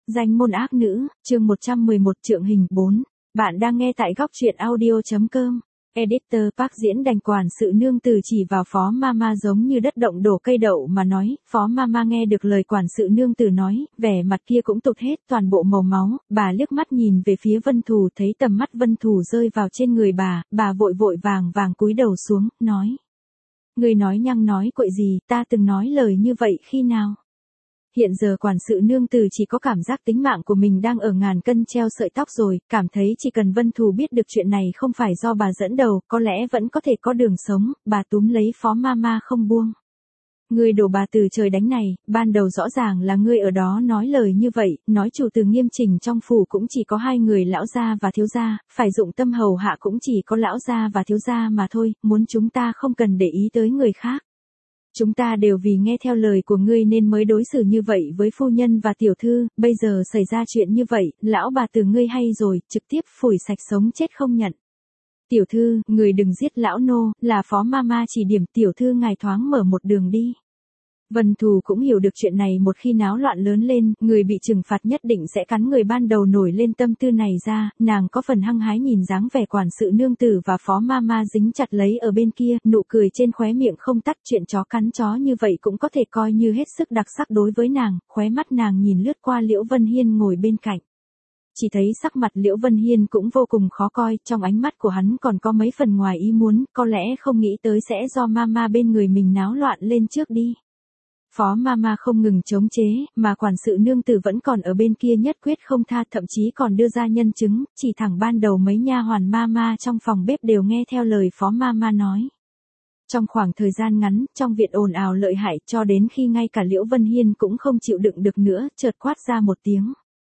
Danh môn ác nữ, chương 111 trượng hình 4. Bạn đang nghe tại góc truyện audio.com. Editor Park diễn đành quản sự nương tử chỉ vào Phó Mama giống như đất động đổ cây đậu mà nói. Phó Mama nghe được lời quản sự nương tử nói, vẻ mặt kia cũng tụt hết toàn bộ màu máu. Bà liếc mắt nhìn về phía Vân Thù, thấy tầm mắt Vân Thù rơi vào trên người bà vội vàng cúi đầu xuống, nói. Người nói nhăng nói quậy gì, ta từng nói lời như vậy khi nào? Hiện giờ quản sự nương tử chỉ có cảm giác tính mạng của mình đang ở ngàn cân treo sợi tóc rồi, cảm thấy chỉ cần Vân Thù biết được chuyện này không phải do bà dẫn đầu, có lẽ vẫn có thể có đường sống, bà túm lấy Phó Mama không buông. Ngươi đổ bà từ trời đánh này, ban đầu rõ ràng là ngươi ở đó nói lời như vậy, nói chủ từ nghiêm chỉnh trong phủ cũng chỉ có hai người lão gia và thiếu gia, phải dụng tâm hầu hạ cũng chỉ có lão gia và thiếu gia mà thôi, muốn chúng ta không cần để ý tới người khác. Chúng ta đều vì nghe theo lời của ngươi nên mới đối xử như vậy với phu nhân và tiểu thư, bây giờ xảy ra chuyện như vậy, lão bà từ ngươi hay rồi, trực tiếp phủi sạch sống chết không nhận. Tiểu thư, người đừng giết lão nô, là Phó Mama chỉ điểm tiểu thư ngài thoáng mở một đường đi. Vân Thù cũng hiểu được chuyện này, một khi náo loạn lớn lên, người bị trừng phạt nhất định sẽ cắn người ban đầu nổi lên tâm tư này ra, nàng có phần hăng hái nhìn dáng vẻ quản sự nương tử và Phó Mama dính chặt lấy ở bên kia, nụ cười trên khóe miệng không tắt, chuyện chó cắn chó như vậy cũng có thể coi như hết sức đặc sắc đối với nàng, khóe mắt nàng nhìn lướt qua Liễu Vân Hiên ngồi bên cạnh. Chỉ thấy sắc mặt Liễu Vân Hiên cũng vô cùng khó coi, trong ánh mắt của hắn còn có mấy phần ngoài ý muốn, có lẽ không nghĩ tới sẽ do Mama bên người mình náo loạn lên trước đi. Phó Mama không ngừng chống chế, mà quản sự nương tử vẫn còn ở bên kia nhất quyết không tha, thậm chí còn đưa ra nhân chứng, chỉ thẳng ban đầu mấy nha hoàn Mama trong phòng bếp đều nghe theo lời Phó Mama nói. Trong khoảng thời gian ngắn, trong viện ồn ào lợi hại, cho đến khi ngay cả Liễu Vân Hiên cũng không chịu đựng được nữa, chợt quát ra một tiếng.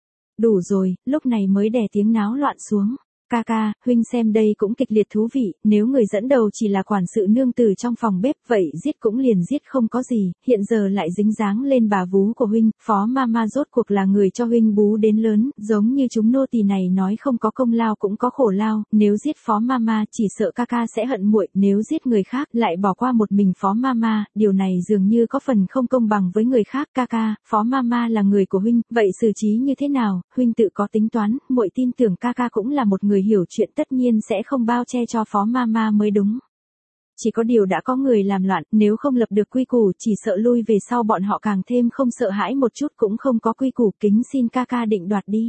Đủ rồi, lúc này mới đè tiếng náo loạn xuống. Ca, huynh xem đây cũng kịch liệt thú vị, nếu người dẫn đầu chỉ là quản sự nương tử trong phòng bếp, vậy giết cũng liền giết không có gì, hiện giờ lại dính dáng lên bà vú của huynh, Phó Mama rốt cuộc là người cho huynh bú đến lớn, giống như chúng nô tỳ này nói không có công lao cũng có khổ lao, nếu giết Phó Mama chỉ sợ ca sẽ hận muội, nếu giết người khác lại bỏ qua một mình Phó Mama, điều này dường như có phần không công bằng với người khác. Ca, Phó Mama là người của huynh, vậy xử trí như thế nào, huynh tự có tính toán, muội tin tưởng ca cũng là một người hiểu chuyện, tất nhiên sẽ không bao che cho Phó Mama mới đúng. Chỉ có điều đã có người làm loạn, nếu không lập được quy củ chỉ sợ lui về sau bọn họ càng thêm không sợ hãi một chút, cũng không có quy củ, kính xin ca định đoạt đi.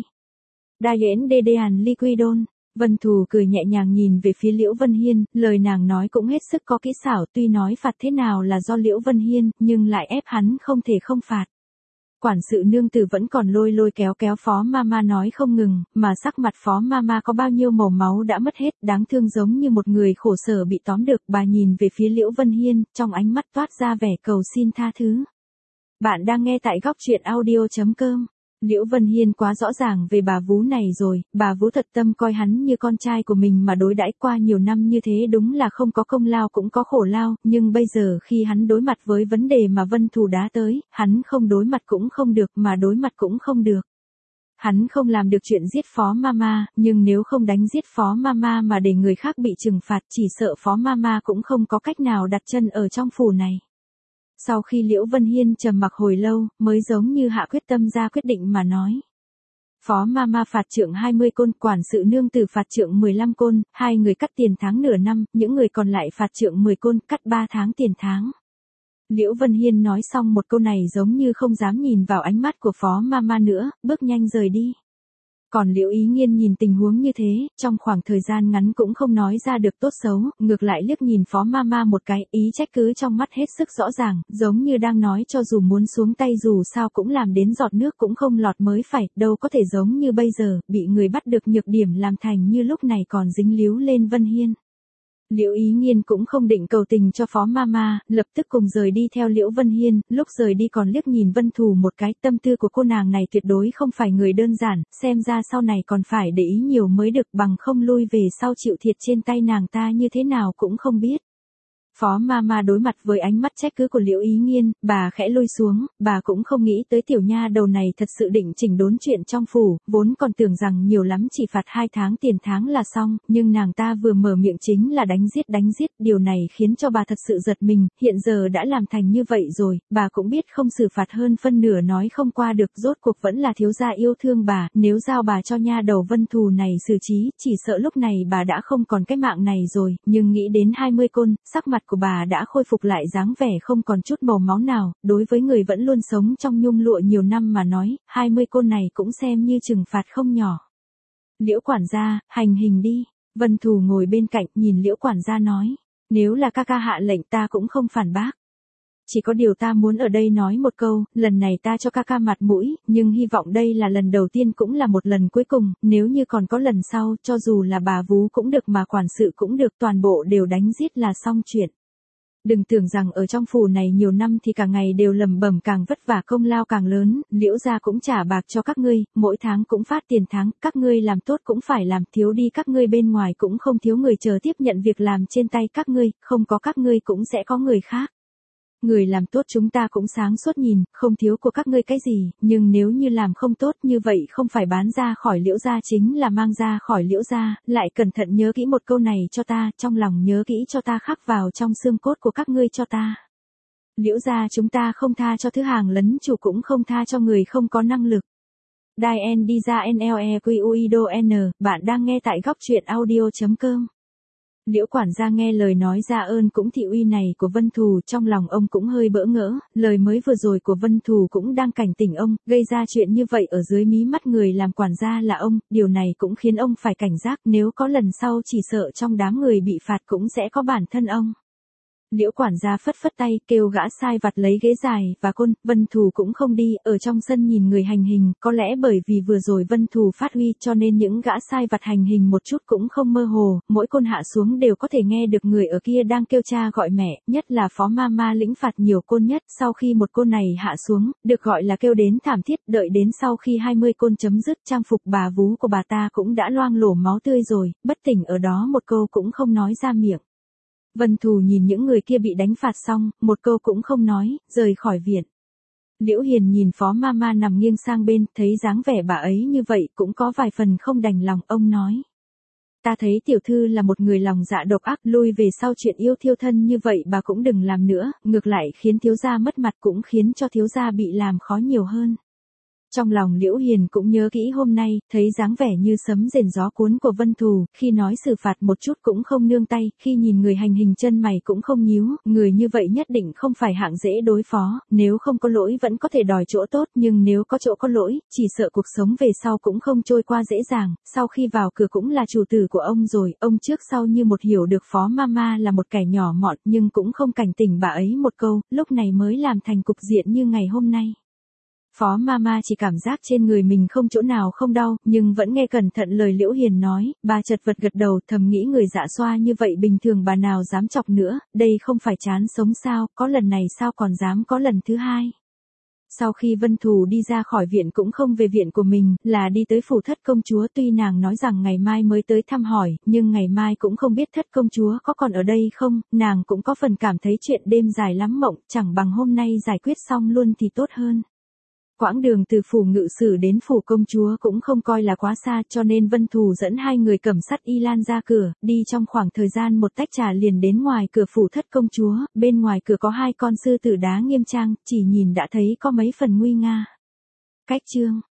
Đa yến đê đàn liquidon. Vân Thù cười nhẹ nhàng nhìn về phía Liễu Vân Hiên, lời nàng nói cũng hết sức có kỹ xảo, tuy nói phạt thế nào là do Liễu Vân Hiên, nhưng lại ép hắn không thể không phạt. Quản sự nương tử vẫn còn lôi kéo Phó Mama nói không ngừng, mà sắc mặt Phó Mama có bao nhiêu màu máu đã mất hết, đáng thương giống như một người khổ sở bị tóm được. Bà nhìn về phía Liễu Vân Hiên, trong ánh mắt toát ra vẻ cầu xin tha thứ. Bạn đang nghe tại góc truyện audio.com. Liễu Vân Hiên quá rõ ràng về bà vú này rồi, bà vú thật tâm coi hắn như con trai của mình mà đối đãi, qua nhiều năm như thế đúng là không có công lao cũng có khổ lao, nhưng bây giờ khi hắn đối mặt với vấn đề mà Vân Thù đá tới, hắn không đối mặt cũng không được, mà đối mặt cũng không được. Hắn không làm được chuyện giết Phó Mama, nhưng nếu không đánh giết Phó Mama mà để người khác bị trừng phạt, chỉ sợ Phó Mama cũng không có cách nào đặt chân ở trong phủ này. Sau khi Liễu Vân Hiên trầm mặc hồi lâu, mới giống như hạ quyết tâm ra quyết định mà nói. Phó Mama phạt trượng 20 côn, quản sự nương tử phạt trượng 15 côn, hai người cắt tiền tháng nửa năm, những người còn lại phạt trượng 10 côn, cắt 3 tháng tiền tháng. Liễu Vân Hiên nói xong một câu này giống như không dám nhìn vào ánh mắt của Phó Mama nữa, bước nhanh rời đi. Còn Liễu Ý Nghiên nhìn tình huống như thế, trong khoảng thời gian ngắn cũng không nói ra được tốt xấu, ngược lại liếc nhìn Phó Mama một cái, ý trách cứ trong mắt hết sức rõ ràng, giống như đang nói cho dù muốn xuống tay dù sao cũng làm đến giọt nước cũng không lọt mới phải, đâu có thể giống như bây giờ, bị người bắt được nhược điểm làm thành như lúc này còn dính líu lên Vân Hiên. Liễu Ý Nghiên cũng không định cầu tình cho Phó Mama, lập tức cùng rời đi theo Liễu Vân Hiên, lúc rời đi còn liếc nhìn Vân Thù một cái, tâm tư của cô nàng này tuyệt đối không phải người đơn giản, xem ra sau này còn phải để ý nhiều mới được, bằng không lui về sau chịu thiệt trên tay nàng ta như thế nào cũng không biết. Phó Mama đối mặt với ánh mắt trách cứ của Liễu Ý Nghiên, bà khẽ lui xuống, bà cũng không nghĩ tới tiểu nha đầu này thật sự định chỉnh đốn chuyện trong phủ, vốn còn tưởng rằng nhiều lắm chỉ phạt 2 tháng tiền tháng là xong, nhưng nàng ta vừa mở miệng chính là đánh giết, điều này khiến cho bà thật sự giật mình, hiện giờ đã làm thành như vậy rồi, bà cũng biết không xử phạt hơn phân nửa nói không qua được, rốt cuộc vẫn là thiếu gia yêu thương bà, nếu giao bà cho nha đầu Vân Thù này xử trí, chỉ sợ lúc này bà đã không còn cái mạng này rồi, nhưng nghĩ đến 20 côn, sắc mặt của bà đã khôi phục lại dáng vẻ không còn chút màu máu nào, đối với người vẫn luôn sống trong nhung lụa nhiều năm mà nói, 20 côn này cũng xem như trừng phạt không nhỏ. Liễu quản gia, hành hình đi. Vân Thù ngồi bên cạnh nhìn Liễu quản gia nói, nếu là ca ca hạ lệnh ta cũng không phản bác. Chỉ có điều ta muốn ở đây nói một câu, lần này ta cho ca ca mặt mũi, nhưng hy vọng đây là lần đầu tiên cũng là một lần cuối cùng, nếu như còn có lần sau, cho dù là bà vú cũng được mà quản sự cũng được, toàn bộ đều đánh giết là xong chuyện. Đừng tưởng rằng ở trong phủ này nhiều năm thì cả ngày đều lầm bầm, càng vất vả công lao càng lớn, Liễu gia cũng trả bạc cho các ngươi, mỗi tháng cũng phát tiền tháng, các ngươi làm tốt cũng phải làm, thiếu đi các ngươi bên ngoài cũng không thiếu người chờ tiếp nhận việc làm trên tay các ngươi, không có các ngươi cũng sẽ có người khác. Người làm tốt chúng ta cũng sáng suốt nhìn, không thiếu của các ngươi cái gì, nhưng nếu như làm không tốt như vậy không phải bán ra khỏi Liễu gia chính là mang ra khỏi Liễu gia, lại cẩn thận nhớ kỹ một câu này cho ta, trong lòng nhớ kỹ cho ta, khắc vào trong xương cốt của các ngươi cho ta. Liễu gia chúng ta không tha cho thứ hàng lấn chủ, cũng không tha cho người không có năng lực. Dien đi ra NLEQUIDO N, bạn đang nghe tại góc truyện audio.com. Liễu quản gia nghe lời nói ra ơn cũng thị uy này của Vân Thù, trong lòng ông cũng hơi bỡ ngỡ, lời mới vừa rồi của Vân Thù cũng đang cảnh tỉnh ông, gây ra chuyện như vậy ở dưới mí mắt người làm quản gia là ông, điều này cũng khiến ông phải cảnh giác, nếu có lần sau chỉ sợ trong đám người bị phạt cũng sẽ có bản thân ông. Liễu quản gia phất phất tay, kêu gã sai vặt lấy ghế dài và côn, Vân Thù cũng không đi, ở trong sân nhìn người hành hình, có lẽ bởi vì vừa rồi Vân Thù phát huy cho nên những gã sai vặt hành hình một chút cũng không mơ hồ, mỗi côn hạ xuống đều có thể nghe được người ở kia đang kêu cha gọi mẹ, nhất là Phó Mama lĩnh phạt nhiều côn nhất, sau khi một côn này hạ xuống, được gọi là kêu đến thảm thiết, đợi đến sau khi 20 côn chấm dứt, trang phục bà vú của bà ta cũng đã loang lổ máu tươi rồi, bất tỉnh ở đó một câu cũng không nói ra miệng. Vân Thù nhìn những người kia bị đánh phạt xong, một câu cũng không nói, rời khỏi viện. Liễu Hiền nhìn Phó Mama nằm nghiêng sang bên, thấy dáng vẻ bà ấy như vậy cũng có vài phần không đành lòng, ông nói. Ta thấy tiểu thư là một người lòng dạ độc ác, lui về sau chuyện yêu thiêu thân như vậy bà cũng đừng làm nữa, ngược lại khiến thiếu gia mất mặt, cũng khiến cho thiếu gia bị làm khó nhiều hơn. Trong lòng Liễu Hiền cũng nhớ kỹ hôm nay, thấy dáng vẻ như sấm rền gió cuốn của Vân Thù, khi nói xử phạt một chút cũng không nương tay, khi nhìn người hành hình chân mày cũng không nhíu, người như vậy nhất định không phải hạng dễ đối phó, nếu không có lỗi vẫn có thể đòi chỗ tốt, nhưng nếu có chỗ có lỗi, chỉ sợ cuộc sống về sau cũng không trôi qua dễ dàng, sau khi vào cửa cũng là chủ tử của ông rồi, ông trước sau như một hiểu được Phó Mama là một kẻ nhỏ mọn nhưng cũng không cảnh tỉnh bà ấy một câu, lúc này mới làm thành cục diện như ngày hôm nay. Phó Mama chỉ cảm giác trên người mình không chỗ nào không đau, nhưng vẫn nghe cẩn thận lời Liễu Hiền nói, bà chật vật gật đầu, thầm nghĩ người dạ xoa như vậy bình thường bà nào dám chọc nữa, đây không phải chán sống sao, có lần này sao còn dám có lần thứ hai. Sau khi Vân Thù đi ra khỏi viện cũng không về viện của mình, là đi tới phủ thất công chúa, tuy nàng nói rằng ngày mai mới tới thăm hỏi, nhưng ngày mai cũng không biết thất công chúa có còn ở đây không, nàng cũng có phần cảm thấy chuyện đêm dài lắm mộng, chẳng bằng hôm nay giải quyết xong luôn thì tốt hơn. Quãng đường từ phủ ngự sử đến phủ công chúa cũng không coi là quá xa, cho nên Vân Thù dẫn hai người cầm sắt y lan ra cửa, đi trong khoảng thời gian một tách trà liền đến ngoài cửa phủ thất công chúa, bên ngoài cửa có hai con sư tử đá nghiêm trang, chỉ nhìn đã thấy có mấy phần nguy nga. Cách chương